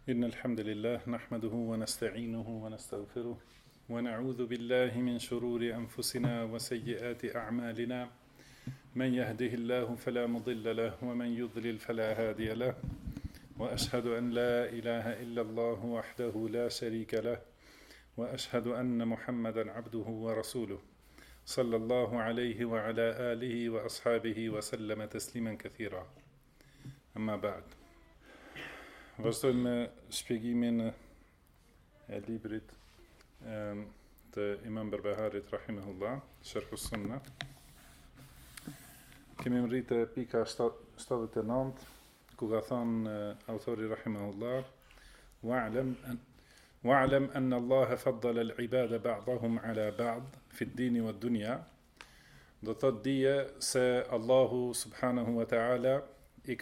إن الحمد لله نحمده ونستعينه ونستغفره ونعوذ بالله من شرور أنفسنا وسيئات أعمالنا من يهده الله فلا مضل له ومن يضلل فلا هادي له وأشهد أن لا إله إلا الله وحده لا شريك له وأشهد أن محمدا عبده ورسوله صلى الله عليه وعلى آله وأصحابه وسلم تسليما كثيرا أما بعد. Vazhdojmë me shpjegimin e librit të Imam Berbeharit rahimahullah, Sharh us-Sunnah. Kemi mritë te pika 79, ku ka thënë autori rahimahullah: wa'lam anna Allah faddala al-ibada ba'dahum ala ba'd fi ad-din wa ad-dunya. Do thotë dije se Allahu subhanahu wa ta'ala i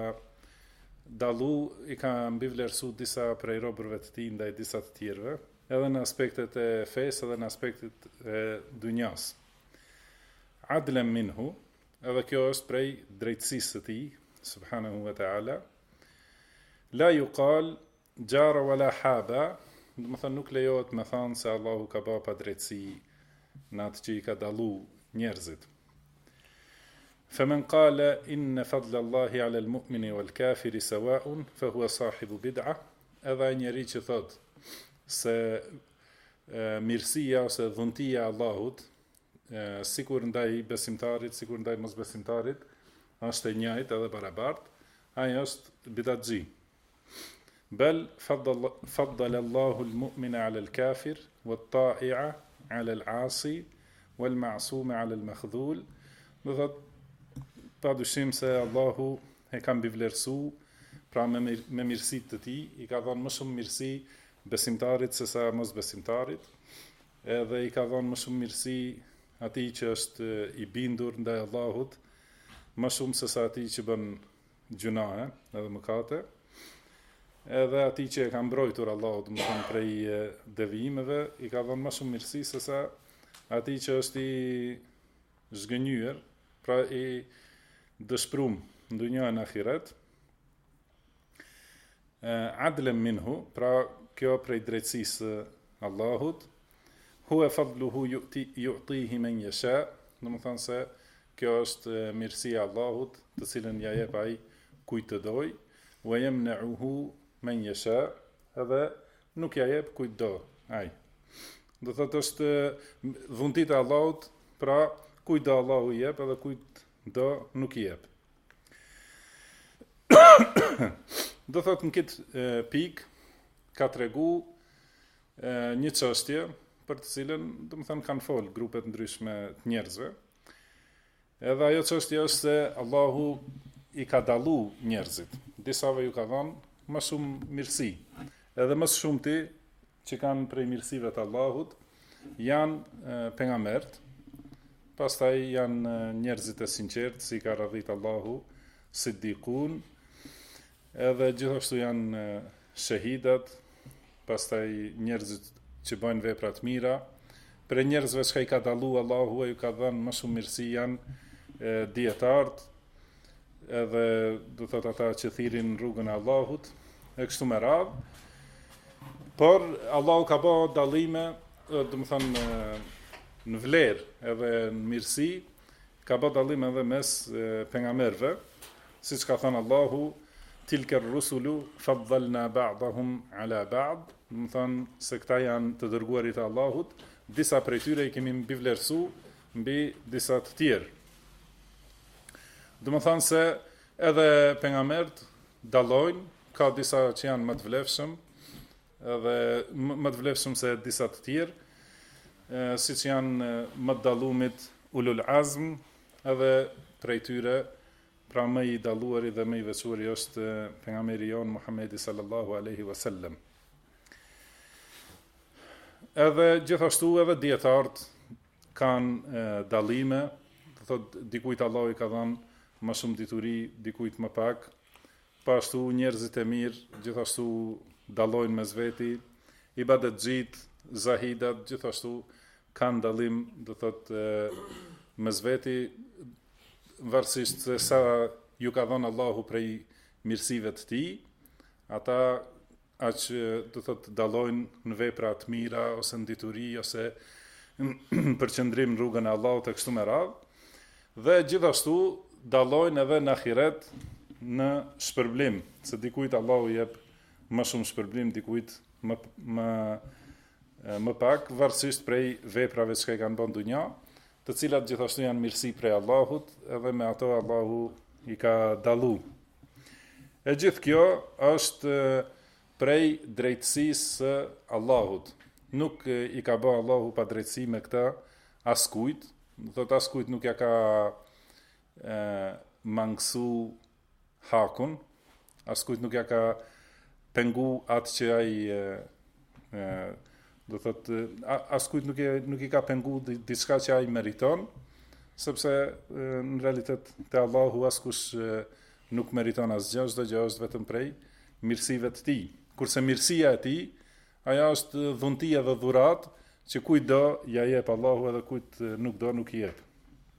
ka mbivlerësu disa prej robërve të tij ndaj disa të tjerëve, edhe në aspektet e fesë, edhe në aspektet e dunjas. Adlan minhu, edhe kjo është prej drejtësisë së tij, subhanahu wa ta'ala. La yuqal jara wala haba, do të thonë nuk lejohet me thënë se Allahu ka bërë pa drejtësi në atë që i ka dallu njerëzit. فمن قال إن فضل الله على المؤمن والكافر سواء فهو صاحب بدعة. Edhe njeri që thot se mirësia ose dhuntia e Allahut sikur ndaj besimtarit, sikur ndaj mosbesimtarit, është e njëjtë edhe barabartë, ai është bidatxhi. Bel faddala Allahu al-mu'mina 'ala al-kafir wat-ta'i'a 'ala al-'asi wal-ma'suma 'ala al-makhdhul. Do thot pa dyshim se Allahu e ka mbivlerësu, pra me mirësitë të tij, i ka dhënë më shumë mirësi besimtarit se sa mos besimtarit, edhe i ka dhënë më shumë mirësi atij që është i bindur ndaj Allahut, më shumë se sa atij që bën gjunahe, edhe mëkate, edhe atij që e ka mbrojtur Allahut, më thënë prej devijimeve, i ka dhënë më shumë mirësi se sa atij që është i zgënjur, pra i dëshprum në dunja e në ahiret. Adlen minhu, pra kjo prej drejtësisë Allahut. Huwa fadluhu yu'tihi man yasha, do të thonë se kjo është mirësia e Allahut, të cilën ja jep ai kujt të doj, wa yamna'uhu man yasha, edhe nuk ja jep kujt do ai. Do thotë është dhuntia e Allahut, pra kujt do Allahu i jep, edhe kujt do nuk i jep. Do thot në këtë pik ka tregu një çështje për të cilën do të thënë kanë fol grupe të ndryshme të njerëzve. Edhe ajo çështje është se Allahu i ka dallu njerëzit. Disave ju ka dhënë më shumë mirësi. Edhe më shumti që kanë prej mirësive të Allahut janë pejgamberët. Pastaj janë njerëzit e sinqertë, si ka radhit Allahu, siddiqun, edhe gjithashtu janë shahidat, pastaj njerëzit që bëjnë vepra të mira. Për njerëzve që i ka dallu Allahu, ju ka dhënë më shumë mirësi janë dietarët, edhe do thot ata që thirrin rrugën e Allahut, e kështu me radhë. Por Allahu ka bërë dallime, do të thënë në vlerë edhe në mirësi, ka bërë dallim edhe mes pejgamberëve, siç ka thënë Allahu, tilka ar-rusulu faddalna ba'dahum ala ba'd, do të thonë se këta janë të dërguarit e Allahut, disa prej tyre i kemi mbivlerësu mbi disa të tjerë. Do të thonë se edhe pejgamberët dallojnë, ka disa që janë më të vlefshëm, edhe më të vlefshëm se disa të tjerë, si që janë më të dallumit ulul azm, edhe prej tyre, pra më i dalluari dhe më i veçuari është pejgamberi jon Muhamedi sallallahu alaihi wasallam. Edhe gjithashtu edhe dietarët kanë dallime, do thotë dikujt Allahu i ka dhënë më shumë dituri, dikujt më pak. Pashtu njerëzit e mirë gjithashtu dallojnë mes veti, ibadetxhit, zahidat gjithashtu kanë dallim, do thotë mes veti, varësisht se sa ju ka dhënë Allahu prej mirësive të tij, ata aq do thot dallojnë në vepra të mira ose në dituri ose përqendrim në rrugën e Allahut e kështu me radhë. Dhe gjithashtu dallojnë edhe në ahiret në shpërblim, se dikujt Allahu jep më shumë shpërblim, dikujt më pak, varësisht prej veprave që i kanë bën dunja, të cilat gjithashtu janë mirësi prej Allahut, edhe me ato Allahu i ka dallu. E gjithë kjo është prej drejtësisë së Allahut. Nuk i ka bë Allahu pa drejtësi me këtë askujt, do thot askujt nuk ja ka mangësu hakun, askujt nuk ja ka pengu atë që ai do thot askujt nuk i ka pengu diçka që ai meriton, sepse në realitet te Allahu askush nuk meriton asgjë, çdo gjë është vetëm prej mirësive të tij. Kurse mirësia e tij, ajo është dhuntia dhe dhurat që kujt do ja jep Allahu edhe kujt nuk do nuk i jep.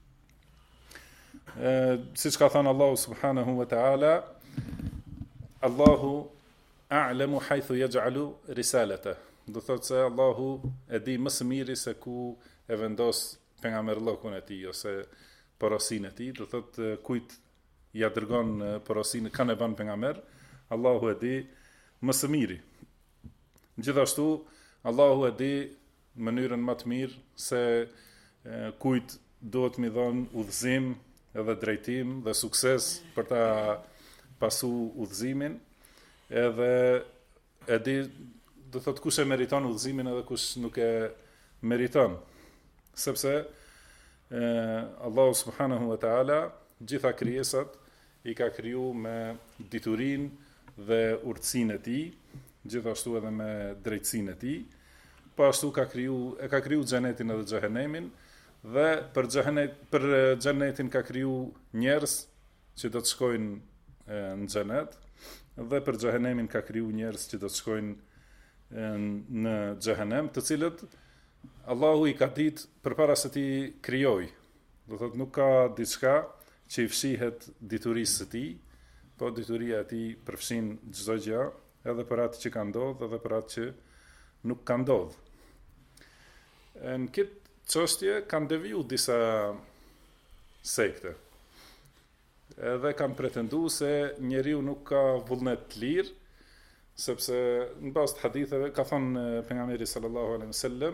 Siç ka thënë Allahu subhanahu wa ta'ala, Allahu a'lamu haythu yaj'alu risalata. Do thotë se Allahu e di më së miri se ku e vendos pejgamberllokun e tij ose porosinë e tij, do thotë kujt ja dërgon porosinë kanë e bën pejgamber, Allahu e di më së miri. Gjithashtu Allahu e di mënyrën më të mirë se kujt duhet mi dhon udhëzim edhe drejtim dhe sukses për ta pasu udhëzimin, edhe e di do thot kush e meriton udhëzimin edhe kush nuk e meriton, sepse Allahu subhanahu wa ta'ala gjitha krijesat i ka kriju me diturinë dhe urtësinë e tij, gjithashtu edhe me drejtësinë e tij. Po ashtu ka kriju xhenetin edhe xhehenemin, dhe për xhenetin ka kriju njerëz që do të shkojnë në xhenet, dhe për xhehenemin ka kriju njerëz që do të shkojnë në xhehenem, të cilët Allahu i ka ditë përpara se ti krijoj. Do thotë nuk ka diçka që i fshihet diturisë së tij, po dituria e tij përfshin çdo gjë, edhe për atë që ka ndodhur, edhe për atë që nuk ka ndodhur. Në këtë çështje kanë deviju disa sekte. Edhe kanë pretenduar se njeriu nuk ka vullnet të lirë, sepse në bazë të haditheve ka thënë pejgamberi sallallahu alaihi wasallam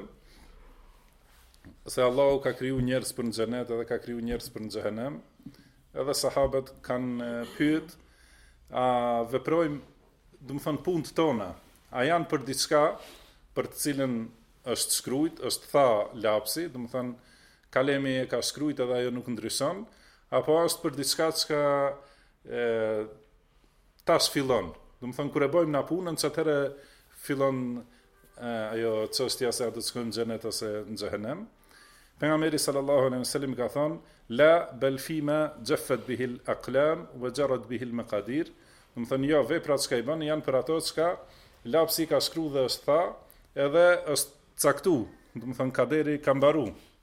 se Allahu ka kriju njerëz për në xhenet edhe ka kriju njerëz për në xhehenem. Edhe sahabët kanë pyet, a veprojmë, do të thonë punët tona, a janë për diçka për të cilën është shkruajt, është tha lapsi, do të thonë kalemi e ka shkruajt edhe ajo nuk ndryshon, apo është për diçka që tash fillon. Do të thonë kur e bëjmë na punën, çatëherë fillon ajo çështja se a do të shkojmë në xhenet ose në xhehenem. Pejgamberi sallallahu alaihi wasallam ka thonë, la bal fima jaffat bihi al-aqlam wa jarat bihi al-maqadir. Do të thonë jo, veprat që i bën janë për ato që lapsi ka shkruar dhe është tha, edhe është caktu, do të thonë kaderi ka mbaru.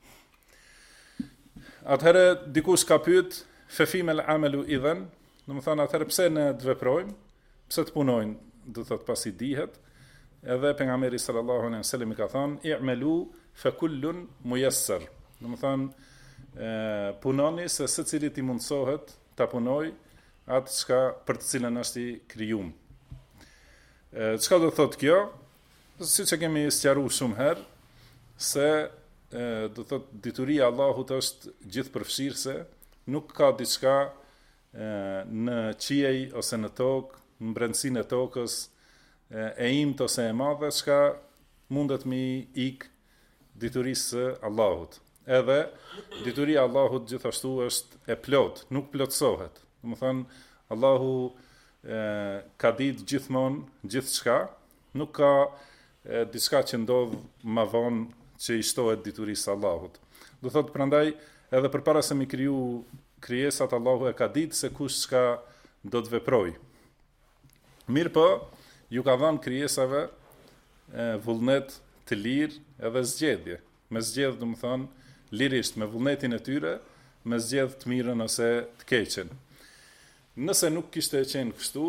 Atëherë dikush ka pyet, fa fima al-amalu idhan, do të thonë atëherë pse ne të veprojmë, pse të punojnë, do të thotë pasi dihet. Edhe pejgamberi sallallahu alaihi wasallam i ka thënë, i'malu fa kullun muyassar. Do të thonë punoni se secili i mundsohet ta punoj atë çka për të cilën është i krijuar. Çka do thotë kjo? Siç e kemi sqaruar shumë herë, se do thotë dituria e Allahut është gjithëpërfshirëse, nuk ka diçka në qiej ose në tokë, në brendësinë e tokës, e imt ose e madhe, çka mundet mi ik diturisë së Allahut. Edhe dituria e Allahut gjithashtu është e plot, nuk plotësohet. Do të thonë Allahu ka ditë gjithmonë gjithçka, nuk ka diçka që ndodh më vonë që i shtohet diturisë së Allahut. Do thotë prandaj edhe përpara se mi kriju krijesat, Allahu e ka ditë se kush çka do të veprojë. Mirë po, ju ka dhënë krijesave vullnet të lirë edhe zgjedhje. Me zgjedh, do të thonë, lirisht me vullnetin e tyre, me zgjedh të mirën ose të keqen. Nëse nuk kishte qenë kështu,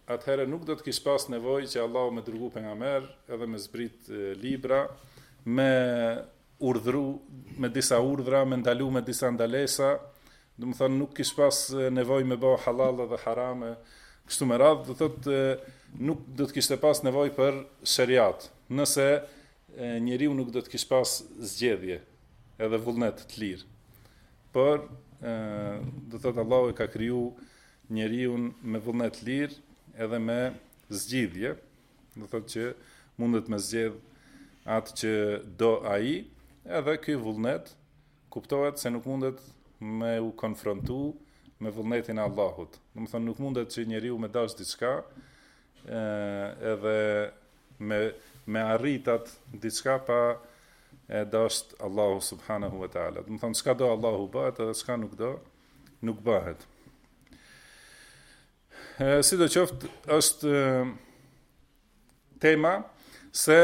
atëherë nuk do të kish pas nevojë që Allahu me dërgu pejgamber edhe me zbrit libra, me urdhru me disa urdhra, me ndalu me disa ndalesa, do të thonë nuk kish pas nevojë me bë halal dhe harame, kështu me radhë, do thotë nuk do të kishte pas nevojë për shariat, nëse njeriu nuk do të kish pas zgjedhje edhe vullnet të lirë. Por do thotë Allahu e ka kriju njeriu me vullnet të lirë edhe me zgjidhje, do thotë që mundet me zgjedh atë që do ai, edhe ky vullnet kuptohet se nuk mundet me u konfrontu me vullnetin e Allahut. Do të thonë nuk mundet që njeriu me dash diçka edhe me arritat diçka pa e dasht Allahu subhanahu wa ta'ala. Do të thonë çka do Allahu bëhet edhe çka nuk do, nuk bëhet. Sidoqoftë është tema se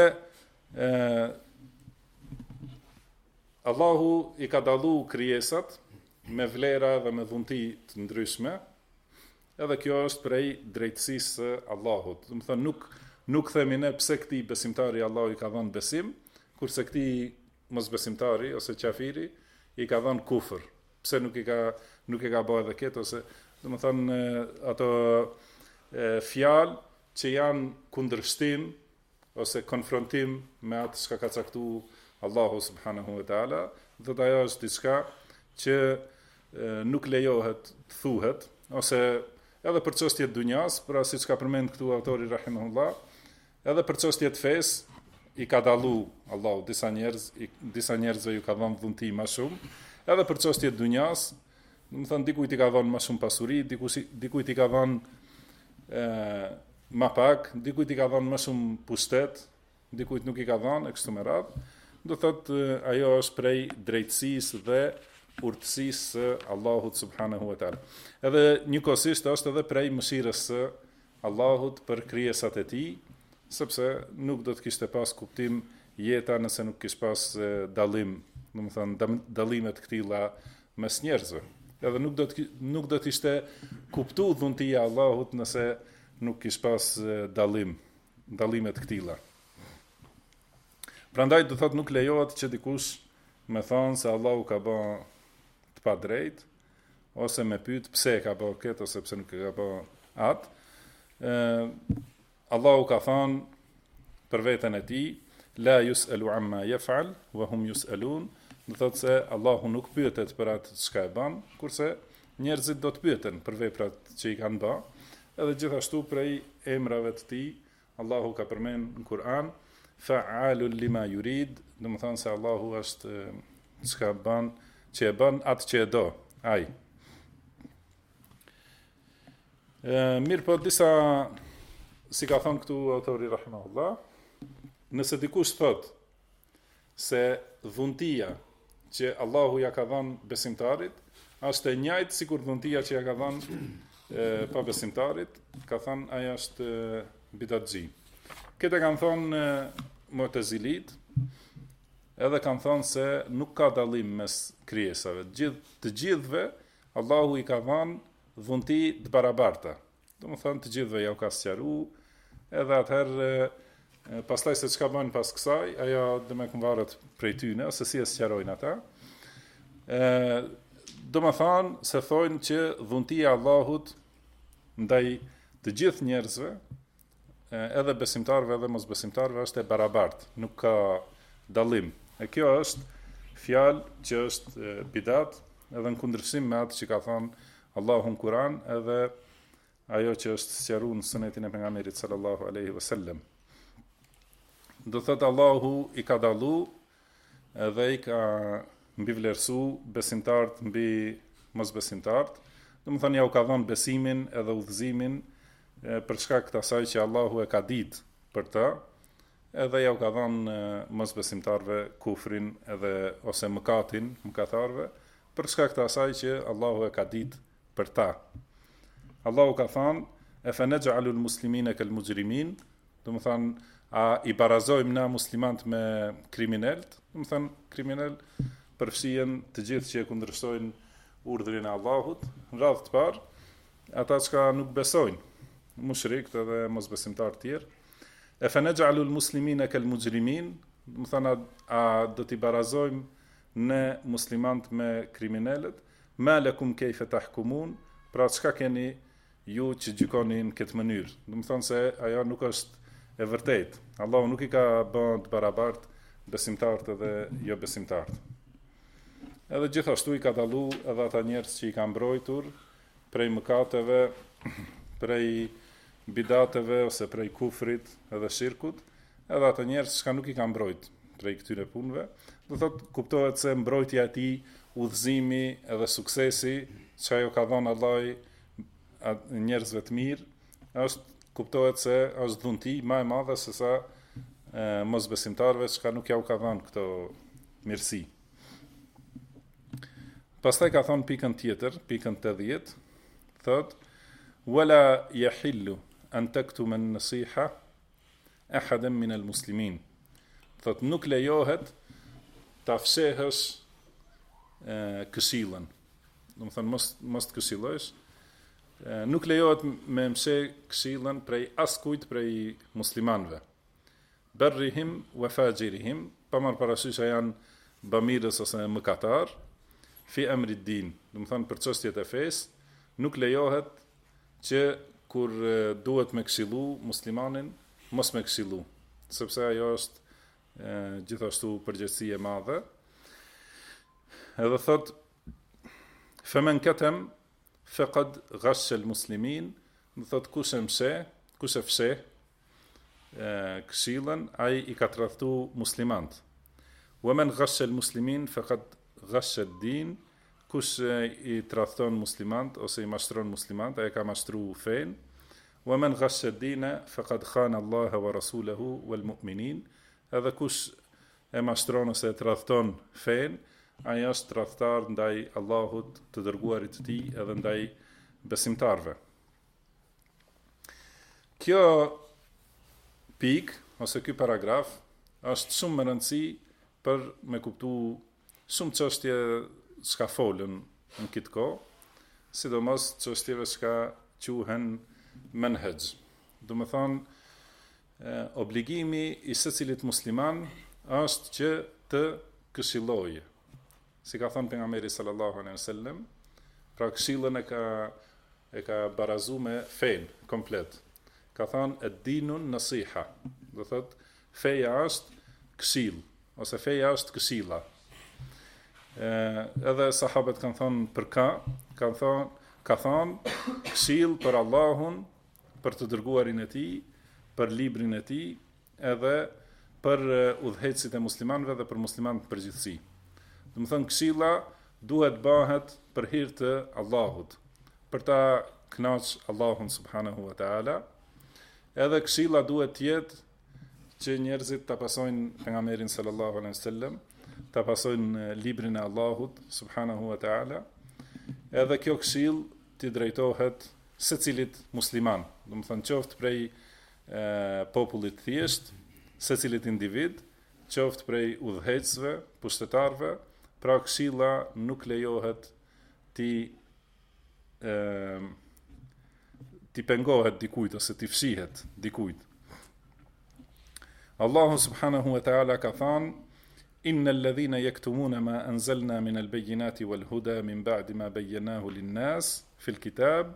Allahu i ka dallu krijesat me vlera dhe me dhunti të ndryshme, edhe kjo është prej drejtësisë së Allahut. Do të thonë nuk themi ne pse këtij besimtari Allahu i ka dhënë besim, kurse këtij mosbesimtari ose kafiri i ka dhënë kufër. Pse nuk e ka bërë edhe këtë, ose do të thonë ato fjalë që janë kundërshtim ose konfrontim me atë çka ka caktuar Allahu subhanahu wa taala, do të ajo është diçka që nuk lejohet të thuhet, ose edhe për çështje të dunjas, pra siç ka përmend këtu autori rahimahullah, edhe për çështje të fesë i ka dallu Allahu disa njerëzve ju ka dhënë dhunti më shumë, edhe për çështje të dunjas, do të thonë dikujt i ka dhënë më shumë pasuri, dikujt i ka dhënë më pak, dikujt i ka dhënë më shumë pushtet, dikujt nuk i ka dhënë, e kështu me radhë. Do thotë ajo është prej drejtësisë dhe urtësisë së Allahut subhanahu wa taala. Edhe njëkohësisht është edhe prej mëshirës së Allahut për krijesat e tij, sepse nuk do të kishte pas kuptim jeta nëse nuk kish pas dallim, do të thonë dallime të këtilla mes njerëzve. Edhe nuk do të ishte kuptuar dhuntia e Allahut nëse nuk kish pas dallime të këtilla. Prandaj do thotë nuk lejohet që dikush me thonë se Allahu ka bë të pa drejt, ose me pyet pse e ka bë këtë ose pse nuk e ka bë atë. Allahu ka thënë për veten e tij, la yus'alu amma yaf'al wa hum yus'alun, do thotë se Allahu nuk pyetet për atë çka e bën, kurse njerëzit do të pyeten për veprat që i kanë bë. Edhe gjithashtu prej emrave të tij Allahu ka përmend në Kur'an fa'alul lima yurid, do të thonë se Allahu është çka bën, që e bën atë që e do ai. Mirë po disa, si ka thënë këtu autori rahimahullah, nëse dikush thot se dhuntia që Allahu ja ka dhënë besimtarit është e njëjtë sikur dhuntia që ja ka dhënë pa besimtarit, ka thënë ai është bidatxhi. Këtë kanë thonë Mu'tazilit, edhe kanë thonë se nuk ka dallim mes krijesave. Të gjithëve Allahu i ka dhënë dhunti të barabarta. Do të thonë të gjithëve ja u ka sqaruar, edhe atëherë pastaj se çka bën pas kësaj, ajo do më varet prej tyne ose si e sqarojnë ata. Do të thonë se thonë që dhuntia e Allahut ndaj të gjithë njerëzve, edhe besimtarëve edhe mosbesimtarëve është e barabartë, nuk ka dallim. E kjo është fjalë që është bidat, edhe në kundërshtim me atë që ka thënë Allahu në Kur'an, edhe ajo që është sqaruar në sunetin e pejgamberit sallallahu alaihi wasallam. Do thotë Allahu i ka dallu edhe i ka mbivlerësu besimtarët mbi mosbesimtarët. Do të thonë ja u ka dhënë besimin edhe udhëzimin për shkak të asaj që Allahu e ka ditë për ta, edhe ja u ka dhënë mosbesimtarëve kufrin edhe ose mëkatarëve për shkak të asaj që Allahu e ka ditë për ta. Allahu ka thënë e fa naj'alul muslimina kal mujrimin, do të thonë a i barazojmë na muslimanët me kriminalët, do të thonë kriminal përfshihen të gjithë që e kundërshtojnë urdhrin e Allahut, në radhë të parë ata që nuk besojnë. mushrikt edhe mosbesimtar tjerë. E fe negjallu l-muslimin e kel mujrimin, më thënë, a do t'i barazojmë në muslimant me kriminalet, ma lakum kejfe tahkumun, pra çka keni ju që gjykoni në këtë mënyrë. Më thënë se ajo nuk është e vërtet. Allahu nuk i ka bën të barabart besimtarët edhe jo besimtarët. Edhe gjithashtu i ka dallu edhe ata njerëz që i kanë mbrojtur prej mëkateve, prej bidateve ose prej kufrit edhe shirkut, edhe ata njerëz që nuk i kanë mbrojt prej këtyre punëve. Do thotë kuptohet se mbrojtja e tij, udhëzimi edhe suksesi që ajo ka dhënë Allahu njerëzve të mirë, kuptohet se është dhunti më e madhe se sa mosbesimtarëve që nuk ja u ka dhënë këto mirësi. Pastaj ka thonë pikën tjetër, pikën 80, thotë wala yahillu an taktuma an-nasiha ahadan min al-muslimin. Thotë nuk lejohet ta fshehësh këshillën. Do të thonë mos të këshillojsh. Nuk lejohet me msheh këshillën prej askujt prej muslimanëve. Barrihim wa fajirihim, pa marrë parasysh a janë bamirës ose mëkatar, fi emri din, do të thonë për çështjet e fesë, nuk lejohet që kur duhet me këshillu muslimanin, mos me këshillu, sepse ajo është gjithashtu përgjegjësi e madhe. Edhe thot femen katem faqad ghasha al-muslimin, do thot kush e fsheh këshillën, ai i ka tradhtu muslimant. Wa man ghasha al-muslimin faqad ghasha ad-din, kush i tradhton muslimant ose i mashtron muslimant, ai ka mashtru fen. Wa man ghasha ad-dina faqad khana Allah wa rasulahu wal mu'minin, edhe kush e mashtron ose e tradhton fen, ai është tradhtar ndaj Allahut, të dërguarit të tij, edhe ndaj besimtarve. Kjo pik ose ky paragraf është shumë më rëndësi për me kuptu shumë çështje që folën në këtë kohë, sidomos çështjeve që quhen menhej. Do të thonë obligimi i secilit musliman është që të këshillojë. Si ka thënë pejgamberi sallallahu alaihi wasallam, pra këshillën e ka barazu me fen komplet. Ka thënë ad-dinun nasiha, do thotë feja është këshill ose feja është këshilla. Edhe sahabët kanë thënë për ka thënë këshill për Allahun, për të dërguarin e tij, për librin e tij, edhe për udhëhecit e muslimanëve dhe për muslimanët në përgjithësi. Do të thonë këshilla duhet bëhet për hir të Allahut, për ta kënaqur Allahun subhanahu wa taala. Edhe këshilla duhet të jetë që njerëzit ta pasojnë pejgamberin sallallahu alaihi wasallam, ta pasojnë librin e Allahut subhanahu wa taala. Edhe kjo këshill t'i drejtohet secilit musliman, do të thonë qoftë prej popullit thjesht, secilit individ, qoftë prej udhëhecësve, pushtetarëve, pra këshilla nuk lejohet ti pengohet dikujt ose ti fshihet dikujt. Allahu subhanahu wa ta'ala ka thënë: innal ladhina yaktumuna ma anzalna min al-bayyinati wal huda min ba'di ma bayyanahu lin-nas fi al-kitab,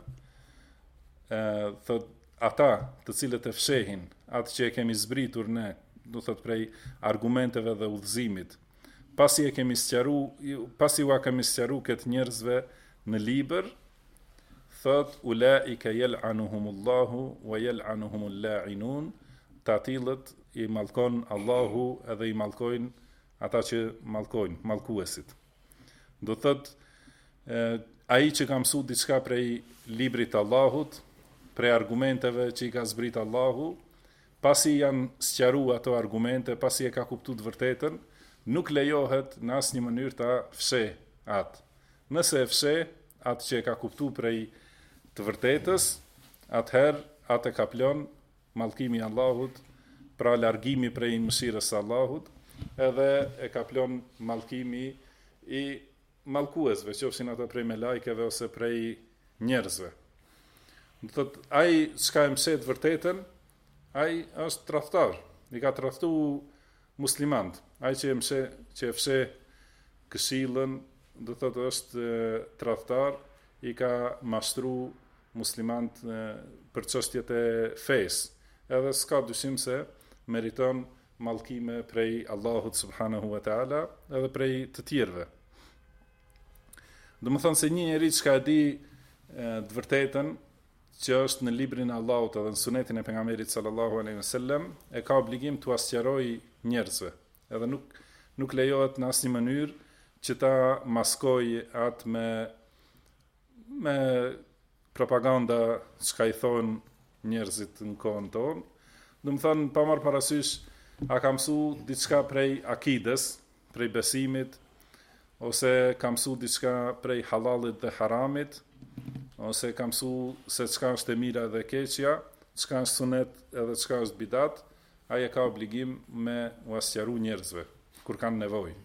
thot ata të cilët e fshehin atë që e kemi zbritur ne, do thot prej argumenteve dhe udhëzimit, pasi u kemi sqaruar këtë njerëzve në libër, thot ulaika yal'anuhumullahu wa yal'anuhumul la'inun, të atilët i mallkon Allahu edhe i mallkojnë ata që mallkojnë, mallkuesit. Do thot ai që ka mësuar diçka prej librit të Allahut, prej argumenteve që i ka zbrit Allahu, pasi janë sqaruar ato argumente, pasi e ka kuptuar të vërtetën, nuk lejohet në asnjë mënyrë ta fsheh atë. Nëse e fsheh atë që e ka kuptuar prej të vërtetës, atëherë atë ka plon mallkimi i Allahut, pra largimi prej mëshirës së Allahut, edhe e ka plon mallkimi i mallkuesve, qofshin ata prej melajkeve ose prej njerëzve. Do thot, ai s'ka e mëse të vërtetën, ai është tradhtar. I ka tradhtu muslimant. Ai që e fse këshillën, do thot është tradhtar, i ka mashtru muslimant për çështjet e fesë. Edhe s'ka dyshim se meriton mallkime prej Allahut subhanahu wa taala edhe prej të tjerëve. Do më thonë se një njeri që ka e di të vërtetën që është në librin e Allahut edhe në sunetin e pejgamberit sallallahu alaihi wasallam, e ka obligim të asqarojë njerëzve. Edhe nuk lejohet në asnjë mënyrë që ta maskojë atë me propaganda çka i thon njerëzit në kohën tonë. Do më thonë pa marrë parasysh a ka mësu diçka prej akides, prej besimit, ose ka mësu diçka prej halalit dhe haramit, ose ka mësu se çka është e mira dhe e keqja, çka është sunet edhe çka është bidat, ai e ka obligim me u asqaru njerëzve kur kanë nevojë.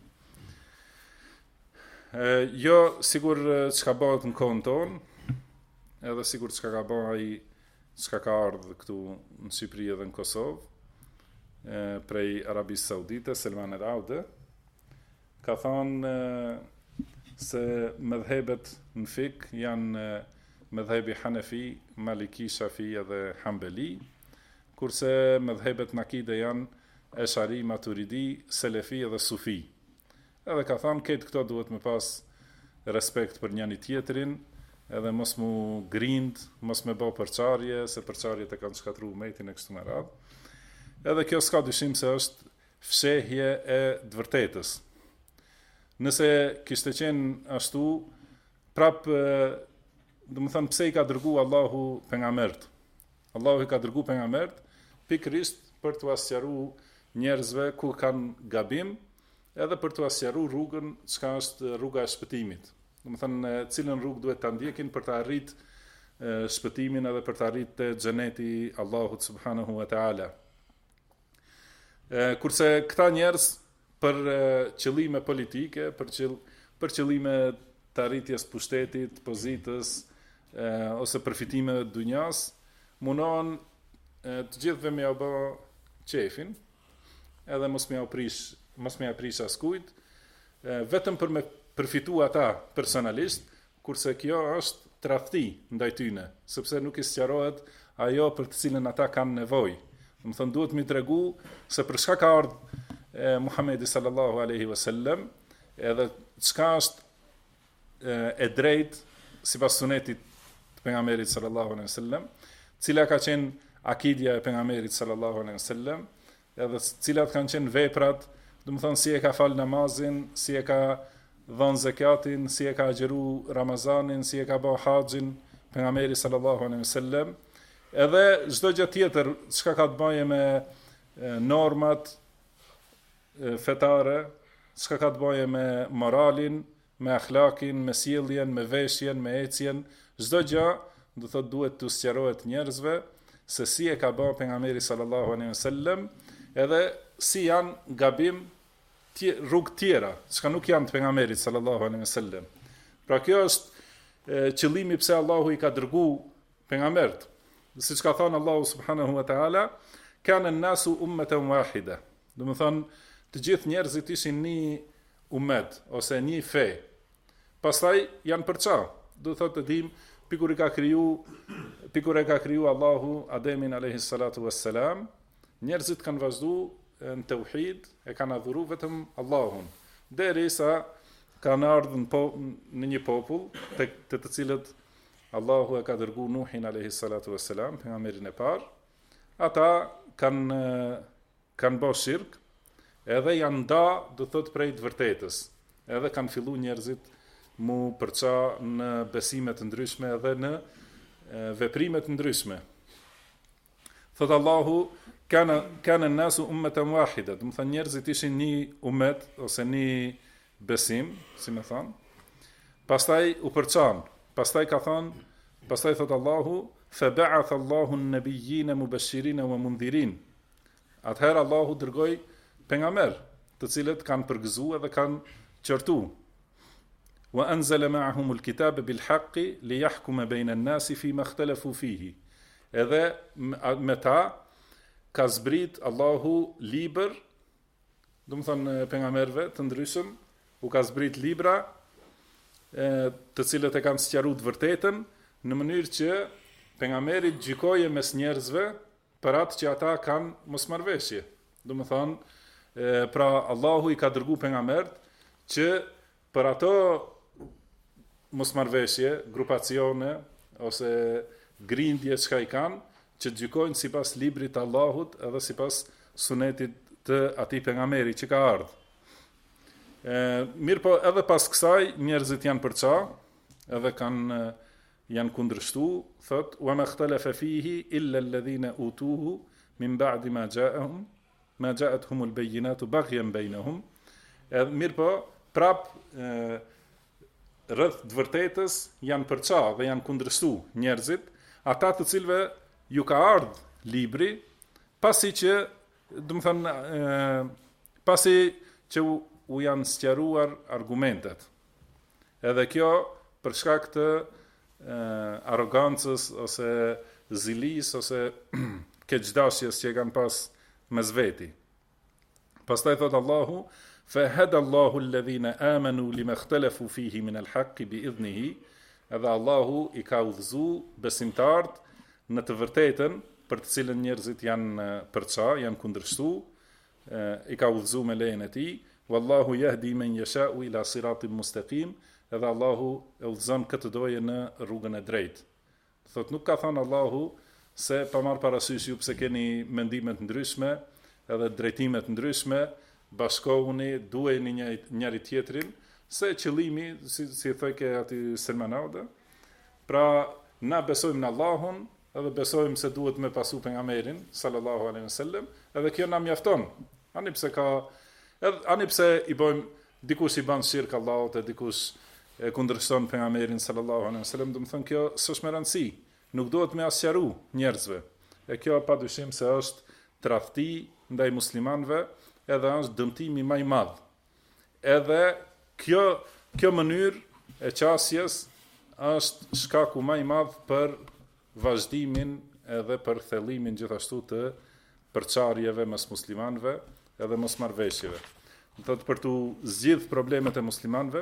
Jo sigur çka bëhet në kohën tonë, edhe sigur çka ka bëu ai çka ka ardhur këtu në Shqipëri edhe në Kosovë, prej Arabisë Saudite, Selman El Aude, ka thonë se mëdhebet në fik janë mëdhebi Hanefi, Maliki, Shafi edhe Hanbeli, kurse mëdhebet në akide janë Eshari, Maturidi, Selefi edhe Sufi. Edhe ka thonë këtë këto duhet me pas respekt për njëri tjetrin, edhe mos mu grind, mos me bë përçarje, se përçarjet e kanë shkatru umetin e kështu me radhë. Edhe kjo s'ka dyshim se është fshehje e të vërtetës. Nëse kishte qenë ashtu, prap, do më thënë pse i ka dërgu Allahu pejgambert. Allahu i ka dërgu pejgambert pikërisht për të asqaru njerëzve ku kanë gabim, edhe për të asqaru rrugën çka është rruga e shpëtimit. Do më thënë cilën rrugë duhet ta ndjekin për të arritë shpëtimin edhe për të arritë te xheneti Allahut subhanahu wa taala. Kurse këta njerëz për qëllime politike, për qëllime të arritjes pushtetit, pozitës, ose përfitime të dunjas, munohen të gjithëve me ja bë qefin, edhe mos me ja prish askujt, vetëm për me përfitu ata personalisht, kurse kjo është tradhti ndaj tyne, sepse nuk i sqarohet ajo për të cilën ata kanë nevojë. Më thënë duhet mi tregu se për shka ka ardhë Muhamedi sallallahu alaihi wasallam, edhe çka është e drejt sipas sunetit të pejgamberit sallallahu alaihi wasallam, cila ka qenë akidja e pejgamberit sallallahu alaihi wasallam, edhe cilat kanë qenë veprat, do të thonë si e ka fal namazin, si e ka dhënë zakatin, si e ka agjëru Ramazanin, si e ka bë haxhin pejgamberi sallallahu alaihi wasallam. Edhe çdo gjë tjetër çka ka të bëjë me normat fetare, çka ka të bëjë me moralin, me akhlakin, me sjelljen, me veshjen, me ecjen, çdo gjë do thotë duhet të sqarohet njerëzve se si e ka bërë pejgamberi sallallahu alaihi wasallam, edhe si janë gabim rrugë tjera, çka nuk janë të pejgamberit sallallahu alaihi wasallam. Pra kjo është qëllimi pse Allahu i ka dërgu pejgambert. Siç ka thënë Allahu subhanahu wa taala, kanë an-nasu ummatan wahida. Do të thonë të gjithë njerëzit ishin një ummet ose një fe. Pastaj janë përça. Do thotë të dim pikur e ka kriju Allahu Ademin alayhi salatu wassalam, njerëzit kanë vazhduar në tauhid, e kanë adhuru vetëm Allahun, derisa kanë ardhur në një popull të cilët Allahu e ka dërgu Nuhin alayhi salatu wassalam, pejgamberin e parë. Ata kanë bërë shirk, edhe janë nda, do thot prej të vërtetës. Edhe kanë fillu njerëzit mu përça në besimet të ndryshme edhe në veprimet të ndryshme. Thot Allahu, kanë nasu ummatan wahida, do të thonë njerëzit ishin një ummet ose një besim, si më thon. Pastaj u përçan. Pastaj thot Allahu, fa ba'atha Allahu an-nabiyyina mubashirin wa mundhirin. Atëherë Allahu dërgoi pejgamber, të cilët kanë përgëzuar dhe kanë qortu. wa anzala ma'ahum al-kitaba bil-haqqi liyahkuma bayna an-nasi fima ikhtalafu fihi. Edhe me ta ka zbrit Allahu libër, do të thonë pejgamberëve të ndryshëm, u ka zbrit libra të cilët e kanë sqaruar të vërtetën në mënyrë që pejgamberi të gjykojë mes njerëzve për atë që ata kanë mosmarrveshje. Do të thonë pra Allahu i ka dërguar pejgambert që për ato mosmarrveshje, grupacione ose grindje çka i kanë, që gjykojnë sipas librit të Allahut edhe sipas sunetit të atij pejgamberi që ka ardhur. Mirë po edhe pas kësaj njerëzit janë përça, edhe janë kundërshtu, thot wa ma ikhtalafa fihi illa alladhina utuhu min ba'di ma ja'atuhum al-bayyinatu baghyan bainahum. Mirë po prap rreth të vërtetës janë përça dhe janë kundërshtu njerëzit, ata të cilëve ju ka ardhur libri, pasi që, do të thënë, pasi që u janë sqaruar argumentet. Edhe kjo për shkak të arrogancës ose zilisë ose keqdashjes që kanë pas mes veti. Pastaj thot Allahu: "Fahada Allahu alladhina amanu lima ikhtalafu fihi min al-haqqi bi'idhnihi." Edhe Allahu i ka udhëzuar besimtarët në të vërtetën për të cilën njerëzit janë përça, janë kundërshtu, i ka udhëzuar me lejen e tij. Wallahu yahdi man yasha'u ila siratin mustaqim. Edhe Allahu e udhëzon këtë doje në rrugën e drejtë. Thot nuk ka thënë Allahu se pa marr parasysh ju pse keni mendime të ndryshme, edhe drejtime të ndryshme, bashkohuni, duheni njëri tjetrin, se qëllimi, si thëke aty Selman Auda, pra na besojmë në Allahun, edhe besojmë se duhet me pasu pejgamberin sallallahu alaihi wasallam, edhe kjo na mjafton. Ani pse i bëjmë dikush i bën shirk Allahut e dikush e kundërshton pejgamberin sallallahu alaihi wasallam, do të thonë kjo s'është me rëndësi, nuk duhet me asqaru njerëzve. E kjo padyshim se është tradhti ndaj muslimanëve, edhe është dëmtimi më i madh. Edhe kjo mënyrë e qasjes është shkaku më i madh për vazhdimin edhe për thellimin gjithashtu të përçarjeve mes muslimanëve edhe mosmarrveshjeve. Do thotë për të zgjidh problemet e muslimanëve,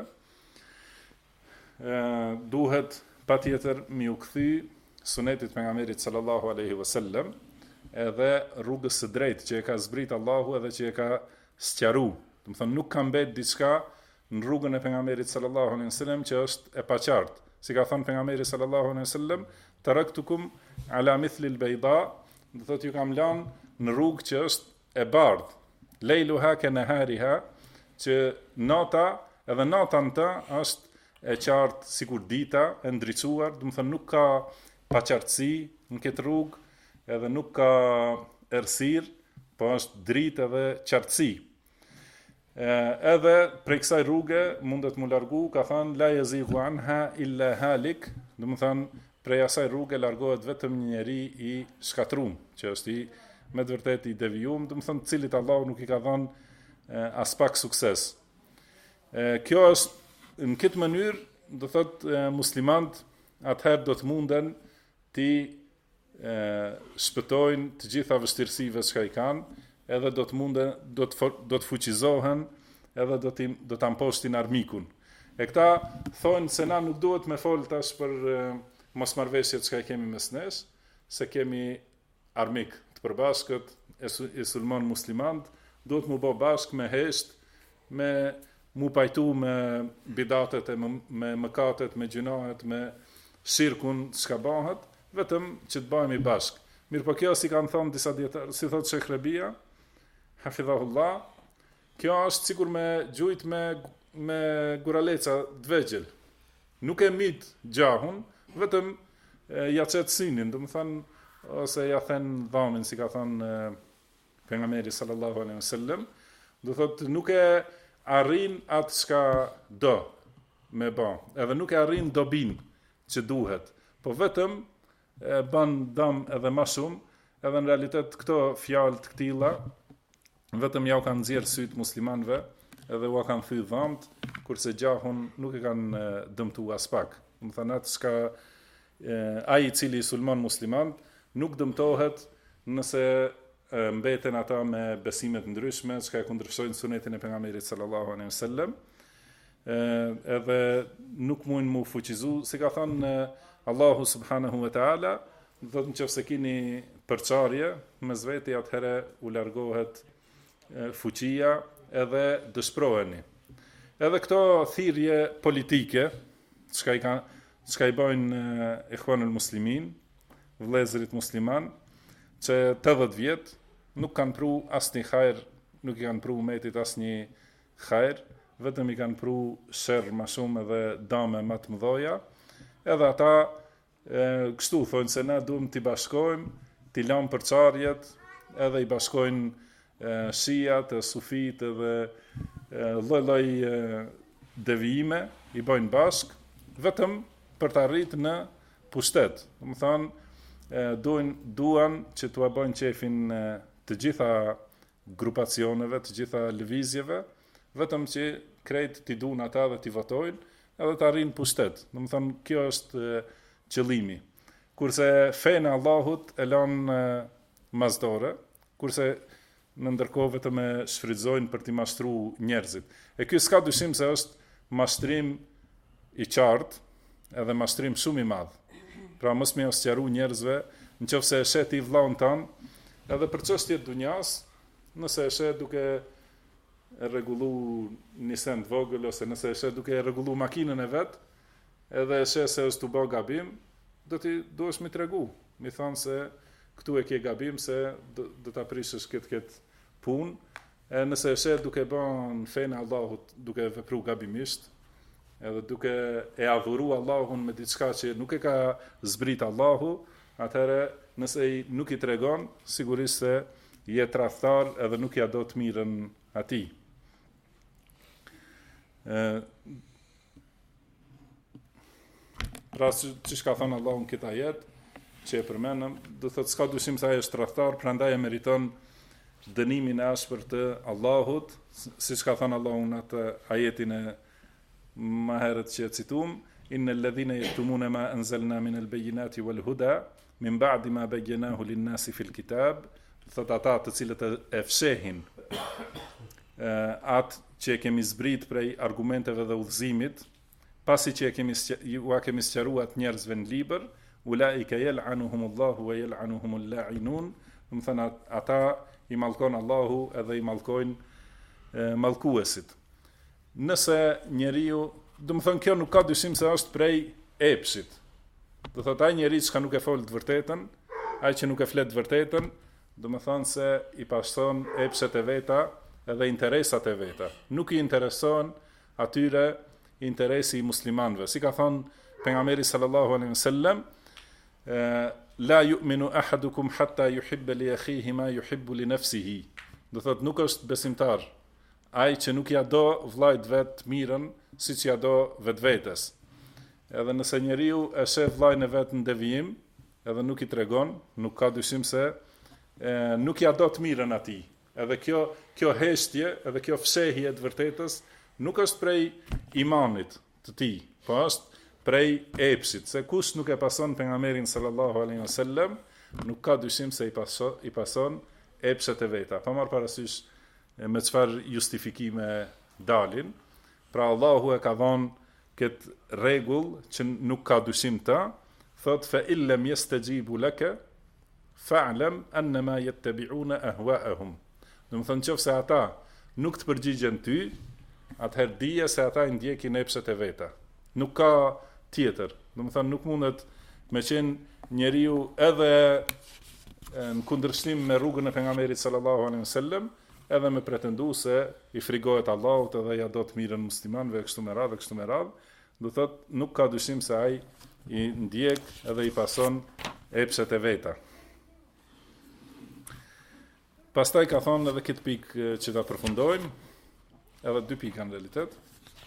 duhet patjetër mi u kthy sunetit pejgamberit sallallahu alaihi wasallam, edhe rrugës së drejtë që e ka zbrit Allahu edhe që e ka sqaruar. Do të thonë nuk ka mbet diçka në rrugën e pejgamberit sallallahu alaihi wasallam që është e paqartë. Si ka thënë pejgamberi sallallahu alaihi wasallam: "Taraktukum ala mithli al-bayda", do thotë ju kam lënë në rrugë që është e bardhë. Leiluha ka nahariha, që nata në të është e qartë sikur dita, e ndriçuar, do të thonë nuk ka paqartësi në këtë rrugë, edhe nuk ka errësirë, po është dritë edhe qartësi. Edhe prej kësaj rruge mundet mu largu, ka thënë la yazighu anha illa halik, do të thonë prej asaj rruge largohet vetëm një njeri i shkatrum, që është me të vërtetë i devijum, do të thonë cilit Allahu nuk i ka dhënë as pak sukses. Kjo është në këtë mënyrë, do thotë muslimanët atëherë do të munden ti shpëtojnë të gjitha vështirësive që i kanë, edhe do të fuqizohen, edhe do të amposhtin armikun. E këta thonë se na nuk duhet me fol tash për mosmarrveshjet që i kemi mes nesh, se kemi armik të përbashkët, e sulmon muslimant, duhet mu bo bashk me hesht, me mu pajtu me bidatet, me mëkatet, me gjunahet, me shirkun çka bëhet, vetëm që të bëhemi bashk. Mirë po kjo si kanë thonë disa dietarë, si thotë Sheikh Rabia, hafidhahullah, kjo është sikur me gjujt me guraleca të vegjël. Nuk e mit gjahun, vetëm ja çet sinin, do të thonë, ose ja thën dhamin, si ka thënë pejgamberi sallallahu alaihi wasallam, do thotë nuk e arrin atë çka do me bë, edhe nuk e arrin dobin që duhet, po vetëm bën dëm edhe më shumë, edhe në realitet këto fjalë të këtilla vetëm ja u kanë nxjerr syt muslimanëve, edhe ua kanë thyr dhamt, kurse gjahun nuk e kanë dëmtu as pak. Do të thonë atë s'ka ai I cili sulmon musliman nuk dëmtohet nëse mbeten ata me besime të ndryshme, çka e kundërshtojnë sunetin e pejgamberit sallallahu alaihi wasallam. Edhe nuk mund mu fuqizu, si ka thënë Allahu subhanahu wa taala, do të nëse keni përçarje mes veti, atëherë u largohet fuqia edhe dëshpëroheni. Edhe këto thirrje politike, çka I bojnë Ikhwanul Muslimin, vëllezërit musliman, që 80 vjet nuk kanë pru asnjë hajër, nuk I kanë pru umetit asnjë hajër, vetëm I kanë pru sherr më shumë edhe dame më të mëdha. Edhe ata kështu thonë se na duhem t'i bashkojmë, t'i lëmë përçarjet, edhe I bashkojnë shiat, sufit edhe lloj-lloj devijime I bojnë bashk, vetëm për të arritur në pushtet. Do të thonë duan që t'ua bëjnë qefin të gjitha grupacioneve, të gjitha lëvizjeve, vetëm që krejt t'i duan ata dhe t'i votojnë, edhe të arrijnë pushtet. Do të thonë kjo është qëllimi. Kurse fena Allahut e lanë masdore, kurse në ndërkohë vetëm e shfrytëzojnë për t'i mashtruar njerëzit. E ky s'ka dyshim se është mashtrim I qartë, edhe mashtrim shumë I madh. Pra mos më sqaru njerëzve, nëse e shet I vllaun tan, edhe për çështjet dunjas, nëse e shet duke e rregullu një send vogël ose nëse e shet duke e rregullu makinën e vet, edhe e shet se është u bë gabim, duhesh mi tregu, mi thonë se këtu e ke gabim se do ta prishësh këtë punë. Nëse e shet duke bën fenë Allahut, duke vepru gabimisht, edhe duke e adhuru Allahun me diçka që nuk e ka zbrit Allahu, atëherë nëse nuk I tregon, sigurisht se je tradhtar edhe nuk ja do të mirën atij. Pra që ka thënë Allahu në këtë ajet, që e përmenëm, do thotë s'ka dyshim se ai është tradhtar, prandaj e meriton dënimin e ashpër të Allahut, siç ka thënë Allahu në atë ajetin e më herët që citum, innal ladhina yaktumuna ma anzalna min al-bayyinati wal huda min ba'di ma bayyanahu lin-nasi fil kitab, thotë ata të cilët e fshehin atë që e kemi zbrit prej argumenteve dhe udhëzimit, pasi që ju kemi sqaruar njerëzve në libër, ulaika yal'anuhumullahu wa yal'anuhumul la'inun, do të thënë ata I mallkon Allahu edhe I mallkojnë mallkuesit. Nëse njeriu, do të thënë kjo nuk ka dyshim se është prej epshit. Do thotë ai njeriu që nuk e fol të vërtetën, ai që nuk e flet të vërtetën, do të thonë se I pason epshet e veta edhe interesat e veta. Nuk I intereson atyre interesi I muslimanëve. Si ka thënë pejgamberi sallallahu alaihi wasallam, la yu'minu ahadukum hatta yuhibba li akhihi ma yuhibbu li nafsihi. Do thotë nuk është besimtar ai që nuk ja do vllajt vet mirën siç ja do vetvetes. Edhe nëse njeriu e sheh vllajën e vet në devijim, edhe nuk I tregon, nuk ka dyshim se nuk ja do të mirën atij. Edhe kjo heshtje, edhe kjo fshehje të vërtetës nuk është prej imanit të tij, po është prej epshit, se kush nuk e pason pejgamberin sallallahu alaihi wasallam, nuk ka dyshim se I pason epshet e veta. Pa marr parasysh me çfarë justifikime dalin. Pra Allahu e ka dhënë këtë rregull që nuk ka dyshim ta, thot fa illam yastajibu laka fa'lam annama yattabi'una ahwa'ahum. Do të thonë nëse ata nuk të përgjigjen ty, atëherë dije se ata I ndjekin epshet e veta. Nuk ka tjetër. Do të thonë nuk mundet me qenë njeriu edhe në kundërshtim me rrugën e pejgamberit sallallahu alaihi wasallam, edhe me pretendu se I frigohet Allahut edhe ja do të mirën muslimanëve kështu me radhë. Do thotë nuk ka dyshim se ai I ndjek edhe I pason epshet e veta. Pastaj ka thonë edhe këtë pikë që ta përfundojmë, edhe 2 pika në realitet.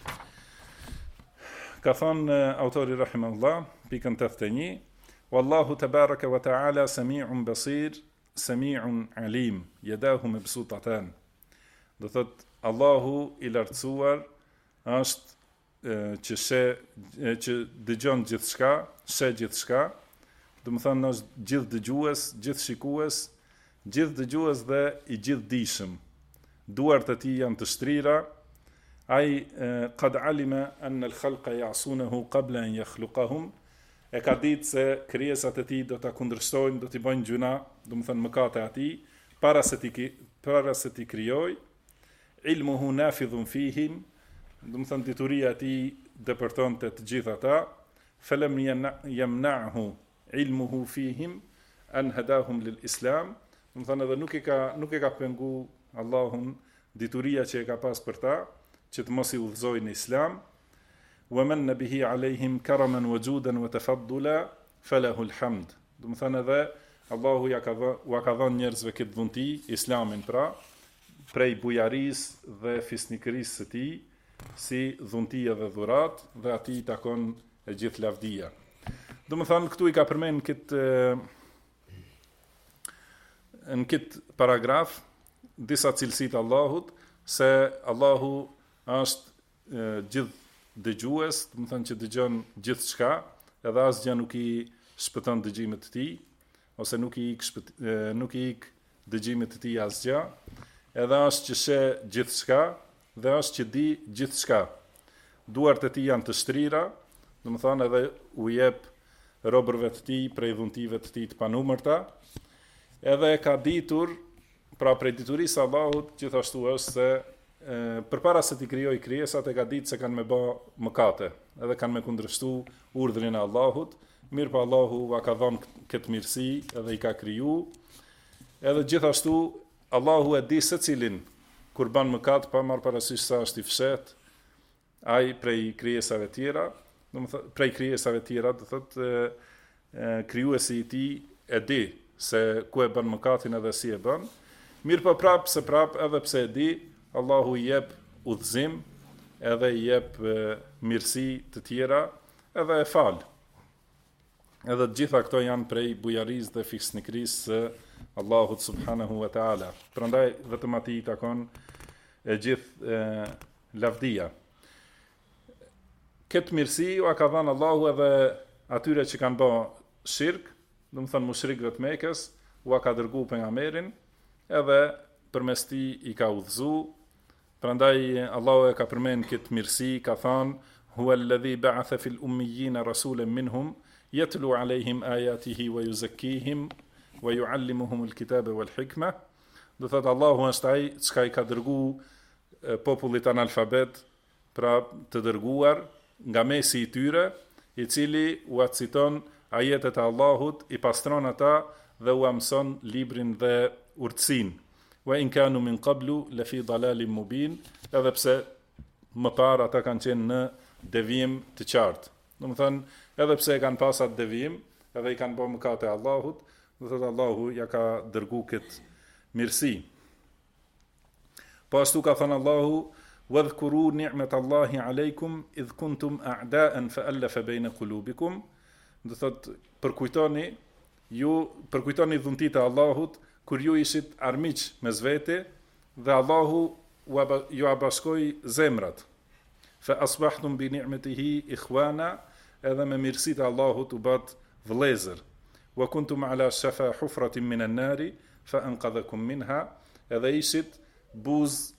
Ka thonë autori rahimahullah, pikën 81, wallahu tabaraka wa ta'ala sami'un basir, sami'un alim, yadahu mabsutatan. Do thotë Allahu i lartësuar është që dëgjon gjithçka, sheh gjithçka, do të thonë është gjithë dëgjues, gjithë shikues, gjithë dëgjues dhe i gjithë dijshëm. Duart e tij janë të shtrira. Ai qad alima an al-khalqa ya'sunahu qabla an yakhluqahum. E ka ditë se krijesat e tij do ta kundërshtojnë, do t'i bëjnë gjuna, do të thonë mëkate atij para se ti krijoj. Ilmuhu nafidhun fihim, do të thonë dituria e tij depërtonte të gjitha ata. Falam yamna'hu ilmuhu fihim an hadahum lil islam. Do të thonë edhe nuk e ka pengu Allahun dituria që e ka pas për ta, që të mos i udhëzojnë në islam. Wa manna bihi alejhim karaman wa judan wa tafaddula falahu alhamd. Do të thonë edhe Allahu ja ka dhënë njerëzve këtë dhunti, islamin pra, prej bujarisë dhe fisnikërisë së tij, si dhuntia dhe dhurat, dhe atij takon e gjithë lavdia. Do të thonë këtu i ka përmend në këtë paragraf disa cilësitë Allahut, se Allahu është gjithë dëgjues, do të thonë që dëgjon gjithçka, edhe asgjë nuk i shpëton dëgjimet të tij, ose nuk i ik dëgjimet të tij asgjë, edhe është që sheh gjithçka dhe është që di gjithçka. Duart e tij janë të shtrira, do të thonë edhe u jep robërve të tij prej dhuntive të tij të panumërta, edhe ka ditur, pra prej diturisë së Allahut gjithashtu është se përpara se t'i krijoj krijesat e ka ditë se kanë me bë mëkate, edhe kanë me kundërshtu urdhrin e Allahut, mirë pa Allahu va ka dhënë këtë mirësi edhe i ka kriju, edhe gjithashtu Allahu e di se cilin kur bën mëkat pa marrë parasysh sa është i fshet ai prej krijesave tjera, prej krijesave tjera, do thotë krijuesi i tij e di se ku e bën mëkatin edhe si e bën. Mirë pa prap edhe pse e di, Allahu i jep udhëzim, edhe i jep mirësi të tjera, edhe e fal. Edhe të gjitha këto janë prej bujarisë dhe fisnikërisë së Allahut subhanahu wa taala. Prandaj vetëm atij i takon e gjithë lavdia. Këtë mirësi u ka dhënë Allahu edhe atyre që kanë bërë shirk, do të thonë mushrikëve të Mekës, u ka dërguar pejgamberin, edhe përmes tij i ka udhëzu. Prandaj Allahu e ka përmend këtë mirësi, ka thënë huwa alladhi ba'atha fil ummiyina rasulan minhum yatlu alayhim ayatihi wa yuzakkihim wa yuallimuhum alkitaba wal hikma. Do thotë Allahu është ai që i ka dërguar popullit analfabet, pra të dërguar nga mesi i tyre, i cili u citon ajetet e Allahut, i pastron ata dhe u mëson librin dhe urtësinë. Wa in kanu min qablu la fi dalalin mubin, edhe pse më parë ata kanë qenë në devijim të qartë. Do të thonë, edhe pse kanë pasur devijim, edhe i kanë bërë mëkate e Allahut, do thotë Allahu ja ka dërguar këtë mirësi. Po ashtu ka thënë Allahu: "Wadhkuru ni'matallahi alaykum idh kuntum a'da'an fa'alafa bayna qulubikum." Do thotë, përkujtoni dhuntitë e Allahut kur ju ishit armiq mes vete, dhe Allahu ju bashkoi zemrat. Fa asbahtum bi ni'matihi ikhwana, edhe me mirësitë e Allahut u bët vëllezër. Wa kuntum ala shafa hufratin min an-nari fa anqadhakum minha, edhe ishit buz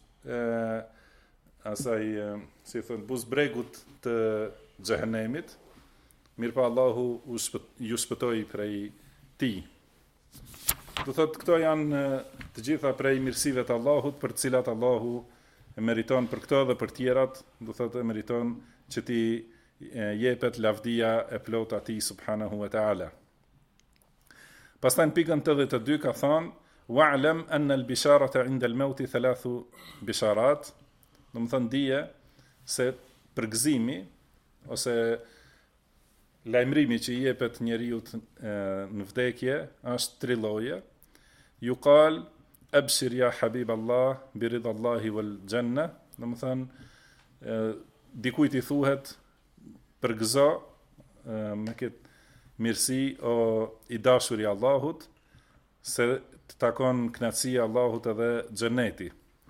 buz bregut të xhehenemit, mirëpa Allahu ju shpëtoi prej tij. Do thotë këto janë të gjitha prej mirësive të Allahut, për të cilat Allahu e meriton për këto dhe për tjerat, do thotë e meriton që ti jepet lavdia e plot atij subhanahu wa taala. Pastaj në pikën 82 ka thënë: "Wa'lam anna al-bisharata 'inda al-maut thalathu bisharat." Do të thonë dije se përgëzimi ose lajmërimi që i jepet njeriu në vdekje është 3 lloje. Yuqal abshir ya habib Allah bi ridha Allah wal janna. Do të thonë dikujt i thuhet përgëzo me këtë mirësi o i dashur i Allahut, se të takon kënaqësia e Allahut edhe xheneti.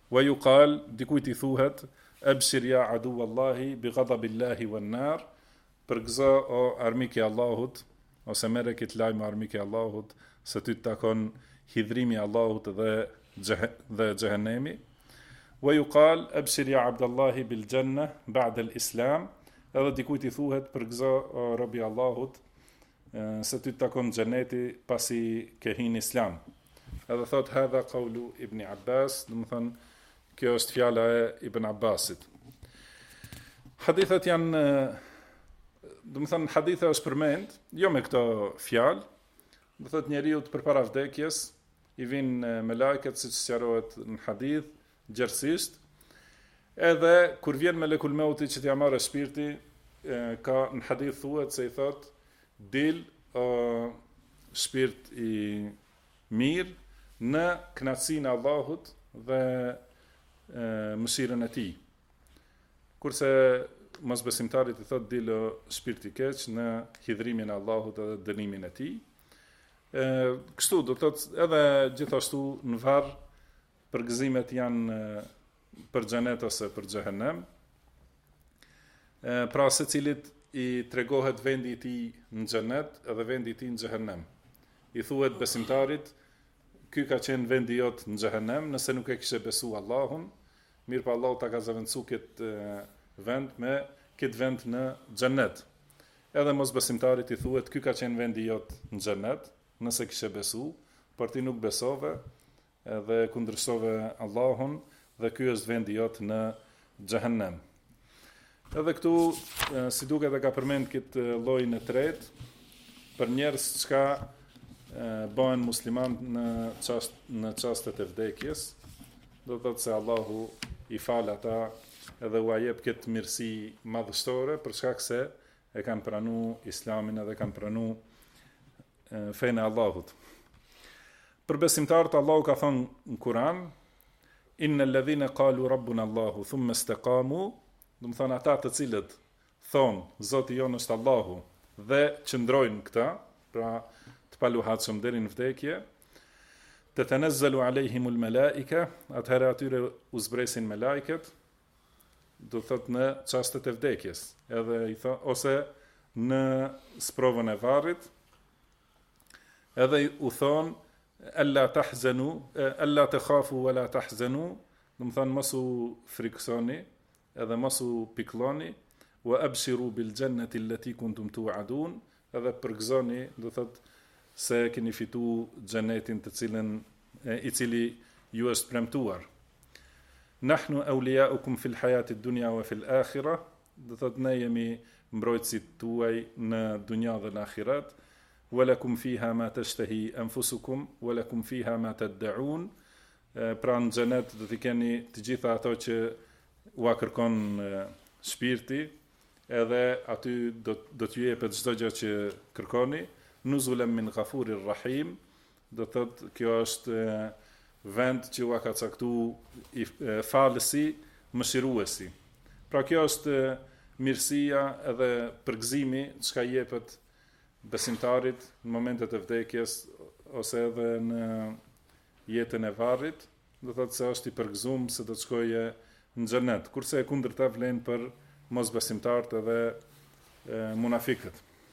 Wa yuqal, dikujt I thuhet, abshir ja adu Allahi bi ghadabillahi wan nar, përgëzo o armik I Allahut, ose merre këtë lajm armik I Allahut, se ty të takon hidhrimi I Allahut dhe xhehenemi. Wa yuqal abshir ja Abdallahi bil janna ba'da al islam, edhe dikujt I thuhet përgëzo o robi I Allahut, se ty të takon xheneti pasi ke hin islam. Edhe thot hadha qawlu Ibn Abbas, do të thon kjo është fjala e Ibn Abbasit. Hadithet janë, do të thon hadithe është përmend, jo me këto fjalë, do thot njeriu përpara vdekjes I vinë me lajket siç sqarohet në hadith gjerësisht. Edhe kur vjen melekul mauti që t'ia marrë shpirti, ka në hadith thuhet se I thot dil o shpirt I mirë në kënaqësinë e Allahut dhe mëshirën e tij. Kurse mosbesimtarit I thot dil o shpirt I keq në hidhrimin e Allahut dhe dënimin e tij. Kështu do thot edhe gjithashtu në varr përgëzimet janë për xhenet ose për xhehenem. Pra secilit I tregohet vendi I tij në xhenet edhe vendi I tij në xhehenem. I thuhet besimtarit, ky ka qenë vendi jot në xhehenem, nëse nuk e kishe besu Allahun, mirë pa Allahu ta ka zaventsu këtë vend me këtë vend në xhenet. Edhe mosbesimtarit I thuhet, ky ka qenë vendi jot në xhenet, nëse kishe besu, por ti nuk besove edhe kundërshtove Allahun dhe ky është vendi jot në xhehenem. Edhe këtu si duket e ka përmend këtë llojin e tretë për njerëz që bëhen musliman në çastet e vdekjes, do të thotë se Allahu I fal ata edhe u jep këtë mirësi madhështore për shkak se e kanë pranuar Islamin edhe kanë pranuar fenë e Allahut. Për besimtarët Allahu ka thënë në Kur'an, innal ladhina qalu rabbuna Allahu thumma istaqamu, do të thonë ata të cilët thonë Zoti jonë është Allahu dhe qëndrojnë këta, pra të paluhatshëm deri në vdekje, tatanazzalu alejhimul malaika, atëherë atyre u zbresin me lajket, do thotë në çastet e vdekjes, edhe I thon ose në sprovën e varrit, edhe u thon alla tahzanu, alla takhafu wala tahzanu, do të thonë mos u friksoni, edhe mos u piklloni, wa abshiru bil jannati allati kuntum tu'adun, edhe përgëzoni, do thotë se keni fitu xhenetin të cilën I cili ju është premtuar. Nahnu awliyaukum fil hayati dunya wa fil akhirah, do thotë ne jemi mbrojtësit tuaj në dunja dhe në ahiret. Walakum fiha ma tashtahi anfusukum walakum fiha ma tad'un, pra në xhenet do t'i keni të gjitha ato që ua kërkon shpirti, edhe aty do t'ju jepet çdo gjë që kërkoni. Nuzulan min ghafurir rahim, do thotë kjo është vend që ua ka caktuar falësi, mëshiruesi. Pra kjo është mirësia edhe përgëzimi çka jepet besimtarit në momentet e vdekjes ose edhe në jetën e varrit, do thotë se është I përgëzuar se do të shkojë në xhenet, kurse e kundërta vlen për mosbesimtarët edhe munafikët,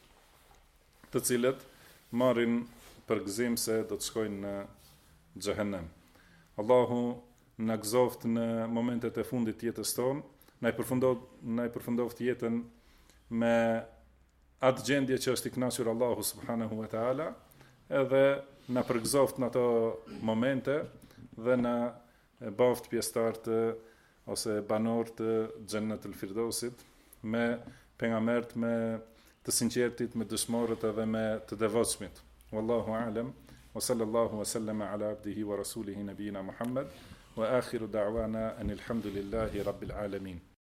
të cilët marrin përgëzim se do të shkojnë në xhehenem. Allahu na gëzoft në momentet e fundit të jetës tonë, na I përfundoft jetën me atë gjendje që është I kënaqur Allahu subhanahu wa taala, edhe na përgëzoft në ato momente dhe na baft pjesëtar të ose banor të xhennetul firdausit, me pejgambert, me të sinqertit, me dëshmorët edhe me të devotshmit. Wallahu a'lam, wa sallallahu wa sallama ala abdihi wa rasulihi nabiyina Muhammad, wa akhiru da'wana anil hamdulillahi rabbil alamin.